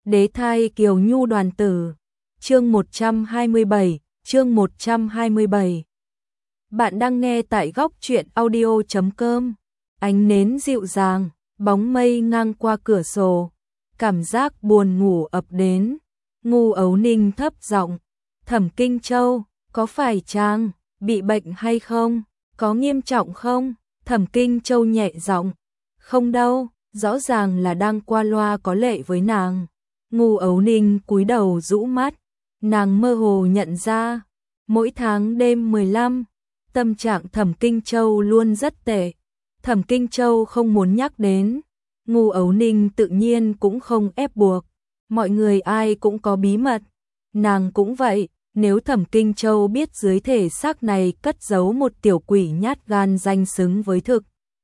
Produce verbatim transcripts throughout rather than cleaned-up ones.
Đế thai Kiều Nhu đoàn tử. Chương một trăm hai mươi bảy, chương một trăm hai mươi bảy. Bạn đang nghe tại góc truyện audio chấm com. Ánh nến dịu dàng, bóng mây ngang qua cửa sổ, cảm giác buồn ngủ ập đến. Ngu Ấu Ninh thấp giọng, "Thẩm Kinh Châu, có phải chàng bị bệnh hay không? Có nghiêm trọng không?" Thẩm Kinh Châu nhẹ giọng, "Không đâu." Rõ ràng là đang qua loa có lệ với nàng. Ngu Ấu Ninh cúi đầu rũ mắt, nàng mơ hồ nhận ra, mỗi tháng đêm mười lăm, tâm trạng Thẩm Kinh Châu luôn rất tệ. Thẩm Kinh Châu không muốn nhắc đến, Ngu Ấu Ninh tự nhiên cũng không ép buộc, mọi người ai cũng có bí mật, nàng cũng vậy. Nếu Thẩm Kinh Châu biết dưới thể xác này cất giấu một tiểu quỷ nhát gan danh xứng với thực,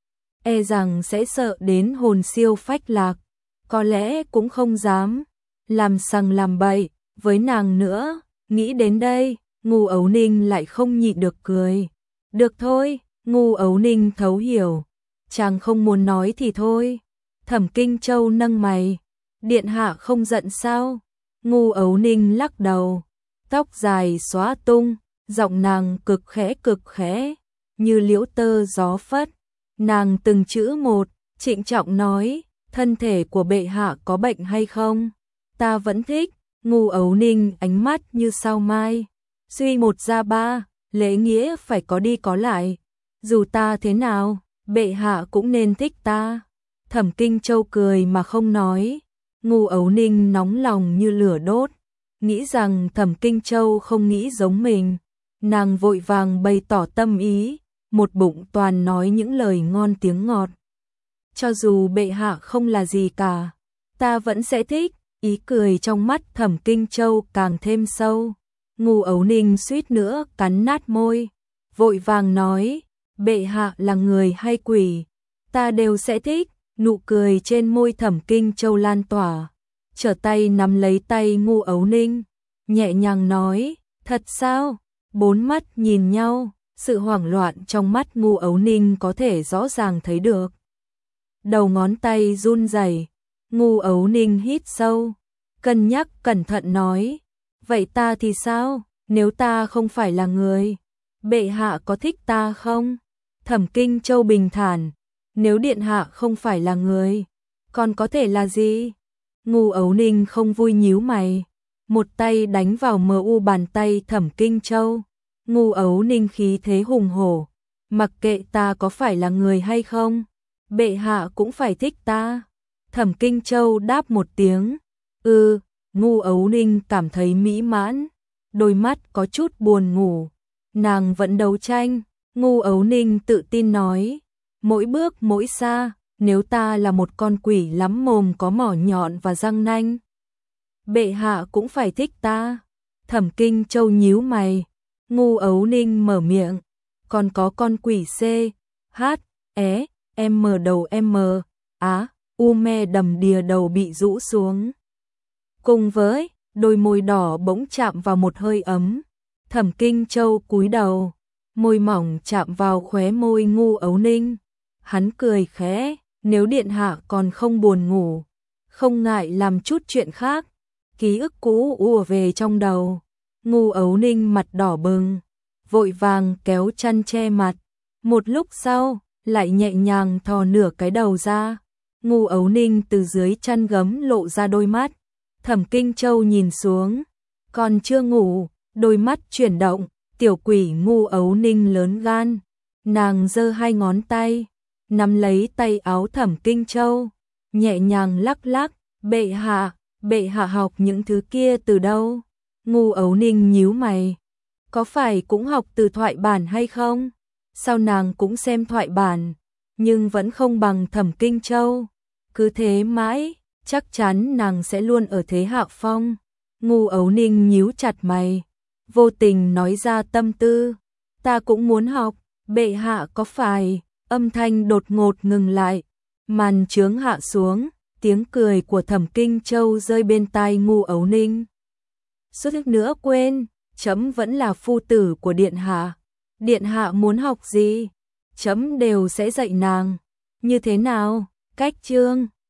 e rằng sẽ sợ đến hồn siêu phách lạc, có lẽ cũng không dám làm sằng làm bậy với nàng nữa. Nghĩ đến đây, Ngu Ấu Ninh lại không nhịn được cười. "Được thôi." Ngu Ấu Ninh thấu hiểu, chàng không muốn nói thì thôi. Thẩm Kinh Châu nâng mày, "Điện hạ không giận sao?" Ngu Ấu Ninh lắc đầu, tóc dài xóa tung, giọng nàng cực khẽ cực khẽ, như liễu tơ gió phất. Nàng từng chữ một, trịnh trọng nói, "Thân thể của bệ hạ có bệnh hay không? Ta vẫn thích." Ngu Ấu Ninh ánh mắt như sao mai, suy một ra ba, lễ nghĩa phải có đi có lại. Dù ta thế nào, bệ hạ cũng nên thích ta. Thẩm Kinh Châu cười mà không nói. Ngu Ấu Ninh nóng lòng như lửa đốt, nghĩ rằng Thẩm Kinh Châu không nghĩ giống mình. Nàng vội vàng bày tỏ tâm ý, một bụng toàn nói những lời ngon tiếng ngọt. "Cho dù bệ hạ không là gì cả, ta vẫn sẽ thích." Ý cười trong mắt Thẩm Kinh Châu càng thêm sâu. Ngu Ấu Ninh suýt nữa cắn nát môi, vội vàng nói, "Bệ hạ là người hay quỷ, ta đều sẽ thích." Nụ cười trên môi Thẩm Kinh Châu lan tỏa, trở tay nắm lấy tay Ngu Ấu Ninh, nhẹ nhàng nói, "Thật sao?" Bốn mắt nhìn nhau, sự hoảng loạn trong mắt Ngu Ấu Ninh có thể rõ ràng thấy được. Đầu ngón tay run rẩy, Ngu Ấu Ninh hít sâu, cân nhắc cẩn thận nói, "Vậy ta thì sao, nếu ta không phải là người, bệ hạ có thích ta không?" Thẩm Kinh Châu bình thản, "Nếu điện hạ không phải là người, còn có thể là gì?" Ngu Ấu Ninh không vui nhíu mày, một tay đánh vào mờ u bàn tay Thẩm Kinh Châu. Ngu Ấu Ninh khí thế hùng hổ, "Mặc kệ ta có phải là người hay không, bệ hạ cũng phải thích ta." Thẩm Kinh Châu đáp một tiếng, "Ừ." Ngu Ấu Ninh cảm thấy mỹ mãn, đôi mắt có chút buồn ngủ. Nàng vẫn đấu tranh. Ngu Ấu Ninh tự tin nói, "Mỗi bước mỗi xa, nếu ta là một con quỷ lắm mồm có mỏ nhọn và răng nanh, bệ hạ cũng phải thích ta." Thẩm Kinh Châu nhíu mày. Ngu Ấu Ninh mở miệng, "Còn có con quỷ C, H, E, M đầu M, Á, U me đầm đìa đầu bị rũ xuống." Cùng với, đôi môi đỏ bỗng chạm vào một hơi ấm. Thẩm Kinh Châu cúi đầu, môi mỏng chạm vào khóe môi Ngu Ấu Ninh. Hắn cười khẽ, "Nếu điện hạ còn không buồn ngủ, không ngại làm chút chuyện khác." Ký ức cũ ùa về trong đầu. Ngu Ấu Ninh mặt đỏ bừng, vội vàng kéo chăn che mặt. Một lúc sau, lại nhẹ nhàng thò nửa cái đầu ra. Ngu Ấu Ninh từ dưới chăn gấm lộ ra đôi mắt. Thẩm Kinh Châu nhìn xuống, còn chưa ngủ, đôi mắt chuyển động. Tiểu quỷ Ngu Ấu Ninh lớn gan, nàng giơ hai ngón tay, nắm lấy tay áo Thẩm Kinh Châu, nhẹ nhàng lắc lắc, "Bệ hạ, bệ hạ học những thứ kia từ đâu?" Ngu Ấu Ninh nhíu mày, "Có phải cũng học từ thoại bản hay không?" Sao nàng cũng xem thoại bản, nhưng vẫn không bằng Thẩm Kinh Châu. Cứ thế mãi, chắc chắn nàng sẽ luôn ở thế hạ phong. Ngu Ấu Ninh nhíu chặt mày, vô tình nói ra tâm tư, "Ta cũng muốn học, bệ hạ có phải?" Âm thanh đột ngột ngừng lại, màn chướng hạ xuống, tiếng cười của Thẩm Kinh Châu rơi bên tai Ngu Ấu Ninh. "Suýt nữa quên, chấm vẫn là phu tử của điện hạ. Điện hạ muốn học gì, chấm đều sẽ dạy nàng." "Như thế nào?" "Cách chương."